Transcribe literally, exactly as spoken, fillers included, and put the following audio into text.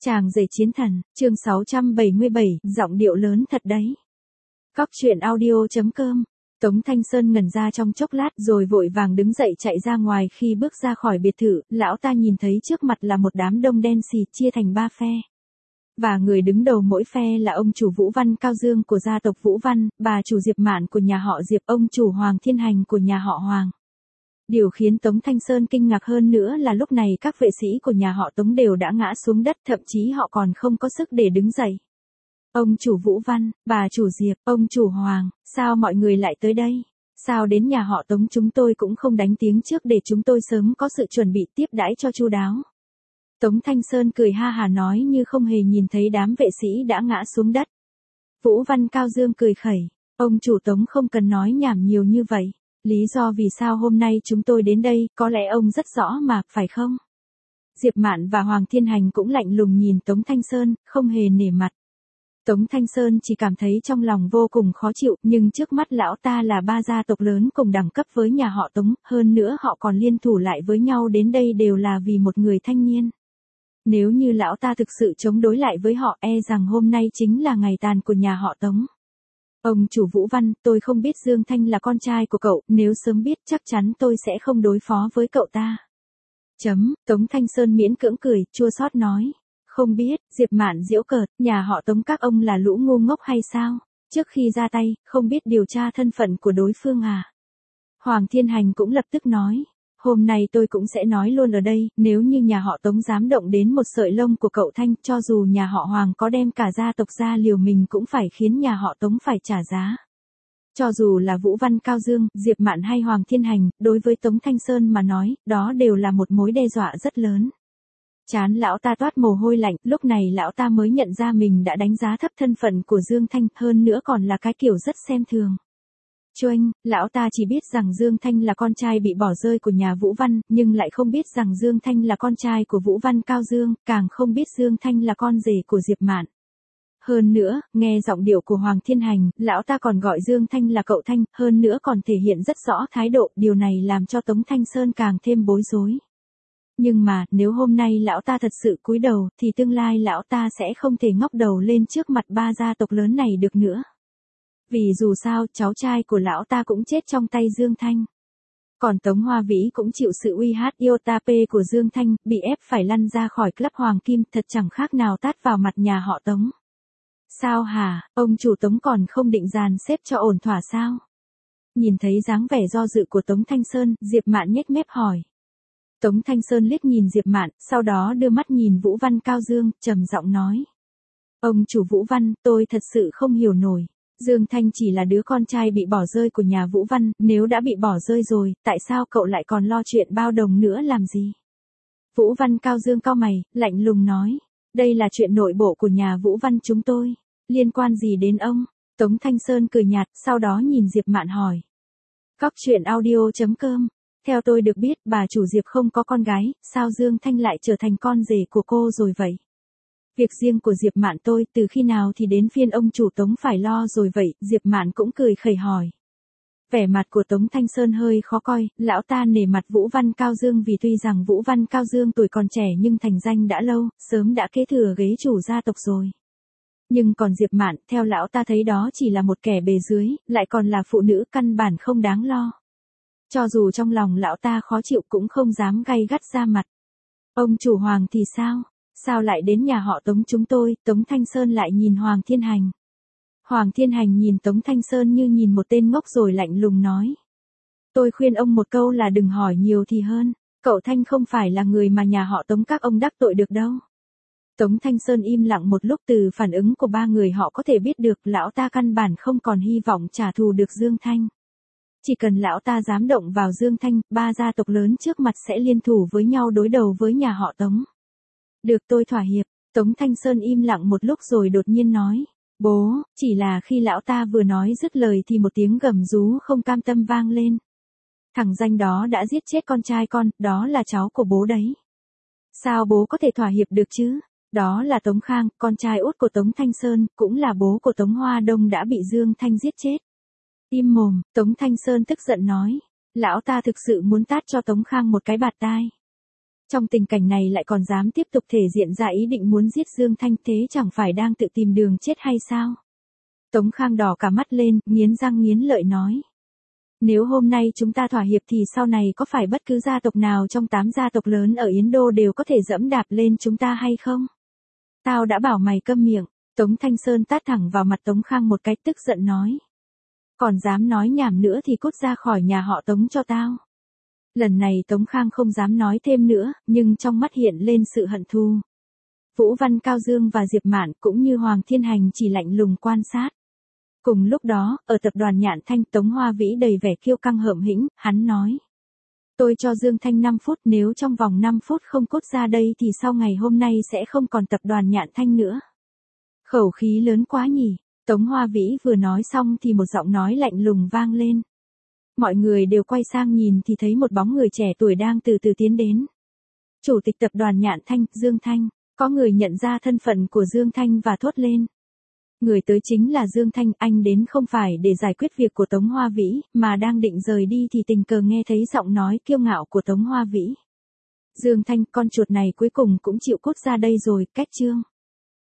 Chàng rể chiến thần, chương sáu trăm bảy mươi bảy, giọng điệu lớn thật đấy. Cóc truyện audio chấm com. Tống Thanh Sơn ngẩn ra trong chốc lát rồi vội vàng đứng dậy chạy ra ngoài. Khi bước ra khỏi biệt thự, lão ta nhìn thấy trước mặt là một đám đông đen xì chia thành ba phe. Và người đứng đầu mỗi phe là ông chủ Vũ Văn Cao Dương của gia tộc Vũ Văn, bà chủ Diệp Mạn của nhà họ Diệp, ông chủ Hoàng Thiên Hành của nhà họ Hoàng. Điều khiến Tống Thanh Sơn kinh ngạc hơn nữa là lúc này các vệ sĩ của nhà họ Tống đều đã ngã xuống đất, thậm chí họ còn không có sức để đứng dậy. Ông chủ Vũ Văn, bà chủ Diệp, ông chủ Hoàng, sao mọi người lại tới đây? Sao đến nhà họ Tống chúng tôi cũng không đánh tiếng trước để chúng tôi sớm có sự chuẩn bị tiếp đãi cho chu đáo? Tống Thanh Sơn cười ha hà nói như không hề nhìn thấy đám vệ sĩ đã ngã xuống đất. Vũ Văn Cao Dương cười khẩy, ông chủ Tống không cần nói nhảm nhiều như vậy. Lý do vì sao hôm nay chúng tôi đến đây, có lẽ ông rất rõ mà, phải không? Diệp Mạn và Hoàng Thiên Hành cũng lạnh lùng nhìn Tống Thanh Sơn, không hề nể mặt. Tống Thanh Sơn chỉ cảm thấy trong lòng vô cùng khó chịu, nhưng trước mắt lão ta là ba gia tộc lớn cùng đẳng cấp với nhà họ Tống, hơn nữa họ còn liên thủ lại với nhau đến đây đều là vì một người thanh niên. Nếu như lão ta thực sự chống đối lại với họ, e rằng hôm nay chính là ngày tàn của nhà họ Tống. Ông chủ Vũ Văn, tôi không biết Dương Thanh là con trai của cậu, nếu sớm biết chắc chắn tôi sẽ không đối phó với cậu ta. Chấm, Tống Thanh Sơn miễn cưỡng cười, chua xót nói. Không biết, Diệp Mạn giễu cợt, nhà họ Tống các ông là lũ ngu ngốc hay sao? Trước khi ra tay, không biết điều tra thân phận của đối phương à? Hoàng Thiên Hành cũng lập tức nói. Hôm nay tôi cũng sẽ nói luôn ở đây, nếu như nhà họ Tống dám động đến một sợi lông của cậu Thanh, cho dù nhà họ Hoàng có đem cả gia tộc ra liều mình cũng phải khiến nhà họ Tống phải trả giá. Cho dù là Vũ Văn Cao Dương, Diệp Mạn hay Hoàng Thiên Hành, đối với Tống Thanh Sơn mà nói, đó đều là một mối đe dọa rất lớn. Chán lão ta toát mồ hôi lạnh, lúc này lão ta mới nhận ra mình đã đánh giá thấp thân phận của Dương Thanh, hơn nữa còn là cái kiểu rất xem thường. Choanh, lão ta chỉ biết rằng Dương Thanh là con trai bị bỏ rơi của nhà Vũ Văn, nhưng lại không biết rằng Dương Thanh là con trai của Vũ Văn Cao Dương, càng không biết Dương Thanh là con rể của Diệp Mạn. Hơn nữa, nghe giọng điệu của Hoàng Thiên Hành, lão ta còn gọi Dương Thanh là cậu Thanh, hơn nữa còn thể hiện rất rõ thái độ, điều này làm cho Tống Thanh Sơn càng thêm bối rối. Nhưng mà, nếu hôm nay lão ta thật sự cúi đầu, thì tương lai lão ta sẽ không thể ngóc đầu lên trước mặt ba gia tộc lớn này được nữa. Vì dù sao, cháu trai của lão ta cũng chết trong tay Dương Thanh. Còn Tống Hoa Vĩ cũng chịu sự uy hát iota p của Dương Thanh, bị ép phải lăn ra khỏi club Hoàng Kim, thật chẳng khác nào tát vào mặt nhà họ Tống. Sao hả, ông chủ Tống còn không định dàn xếp cho ổn thỏa sao? Nhìn thấy dáng vẻ do dự của Tống Thanh Sơn, Diệp Mạn nhếch mép hỏi. Tống Thanh Sơn liếc nhìn Diệp Mạn, sau đó đưa mắt nhìn Vũ Văn Cao Dương, trầm giọng nói. Ông chủ Vũ Văn, tôi thật sự không hiểu nổi. Dương Thanh chỉ là đứa con trai bị bỏ rơi của nhà Vũ Văn, nếu đã bị bỏ rơi rồi, tại sao cậu lại còn lo chuyện bao đồng nữa làm gì? Vũ Văn Cao Dương cau mày, lạnh lùng nói. Đây là chuyện nội bộ của nhà Vũ Văn chúng tôi, liên quan gì đến ông? Tống Thanh Sơn cười nhạt, sau đó nhìn Diệp Mạn hỏi. Cóc truyện audio chấm com. Theo tôi được biết, bà chủ Diệp không có con gái, sao Dương Thanh lại trở thành con rể của cô rồi vậy? Việc riêng của Diệp Mạn tôi, từ khi nào thì đến phiên ông chủ Tống phải lo rồi vậy? Diệp Mạn cũng cười khẩy hỏi. Vẻ mặt của Tống Thanh Sơn hơi khó coi, lão ta nể mặt Vũ Văn Cao Dương vì tuy rằng Vũ Văn Cao Dương tuổi còn trẻ nhưng thành danh đã lâu, sớm đã kế thừa ghế chủ gia tộc rồi. Nhưng còn Diệp Mạn, theo lão ta thấy đó chỉ là một kẻ bề dưới, lại còn là phụ nữ căn bản không đáng lo. Cho dù trong lòng lão ta khó chịu cũng không dám gay gắt ra mặt. Ông chủ Hoàng thì sao? Sao lại đến nhà họ Tống chúng tôi? Tống Thanh Sơn lại nhìn Hoàng Thiên Hành. Hoàng Thiên Hành nhìn Tống Thanh Sơn như nhìn một tên ngốc rồi lạnh lùng nói. Tôi khuyên ông một câu là đừng hỏi nhiều thì hơn. Cậu Thanh không phải là người mà nhà họ Tống các ông đắc tội được đâu. Tống Thanh Sơn im lặng một lúc, từ phản ứng của ba người họ có thể biết được lão ta căn bản không còn hy vọng trả thù được Dương Thanh. Chỉ cần lão ta dám động vào Dương Thanh, ba gia tộc lớn trước mặt sẽ liên thủ với nhau đối đầu với nhà họ Tống. Được, tôi thỏa hiệp. Tống Thanh Sơn im lặng một lúc rồi đột nhiên nói. Bố, chỉ là khi lão ta vừa nói dứt lời thì một tiếng gầm rú không cam tâm vang lên. Thằng danh đó đã giết chết con trai con, đó là cháu của bố đấy. Sao bố có thể thỏa hiệp được chứ? Đó là Tống Khang, con trai út của Tống Thanh Sơn, cũng là bố của Tống Hoa Đông đã bị Dương Thanh giết chết. Im mồm, Tống Thanh Sơn tức giận nói. Lão ta thực sự muốn tát cho Tống Khang một cái bạt tai. Trong tình cảnh này lại còn dám tiếp tục thể diện ra ý định muốn giết Dương Thanh, thế chẳng phải đang tự tìm đường chết hay sao? Tống Khang đỏ cả mắt lên, nghiến răng nghiến lợi nói. Nếu hôm nay chúng ta thỏa hiệp thì sau này có phải bất cứ gia tộc nào trong tám gia tộc lớn ở Yến Đô đều có thể dẫm đạp lên chúng ta hay không? Tao đã bảo mày câm miệng. Tống Thanh Sơn tát thẳng vào mặt Tống Khang một cái, tức giận nói. Còn dám nói nhảm nữa thì cút ra khỏi nhà họ Tống cho tao. Lần này Tống Khang không dám nói thêm nữa, nhưng trong mắt hiện lên sự hận thù. Vũ Văn Cao Dương và Diệp Mạn cũng như Hoàng Thiên Hành chỉ lạnh lùng quan sát. Cùng lúc đó, ở tập đoàn Nhạn Thanh, Tống Hoa Vĩ đầy vẻ kiêu căng hởm hĩnh, hắn nói. Tôi cho Dương Thanh năm phút, nếu trong vòng năm phút không cút ra đây thì sau ngày hôm nay sẽ không còn tập đoàn Nhạn Thanh nữa. Khẩu khí lớn quá nhỉ. Tống Hoa Vĩ vừa nói xong thì một giọng nói lạnh lùng vang lên. Mọi người đều quay sang nhìn thì thấy một bóng người trẻ tuổi đang từ từ tiến đến. Chủ tịch tập đoàn Nhạn Thanh, Dương Thanh. Có người nhận ra thân phận của Dương Thanh và thốt lên. Người tới chính là Dương Thanh, anh đến không phải để giải quyết việc của Tống Hoa Vĩ, mà đang định rời đi thì tình cờ nghe thấy giọng nói kiêu ngạo của Tống Hoa Vĩ. Dương Thanh, con chuột này cuối cùng cũng chịu cút ra đây rồi, cách chương.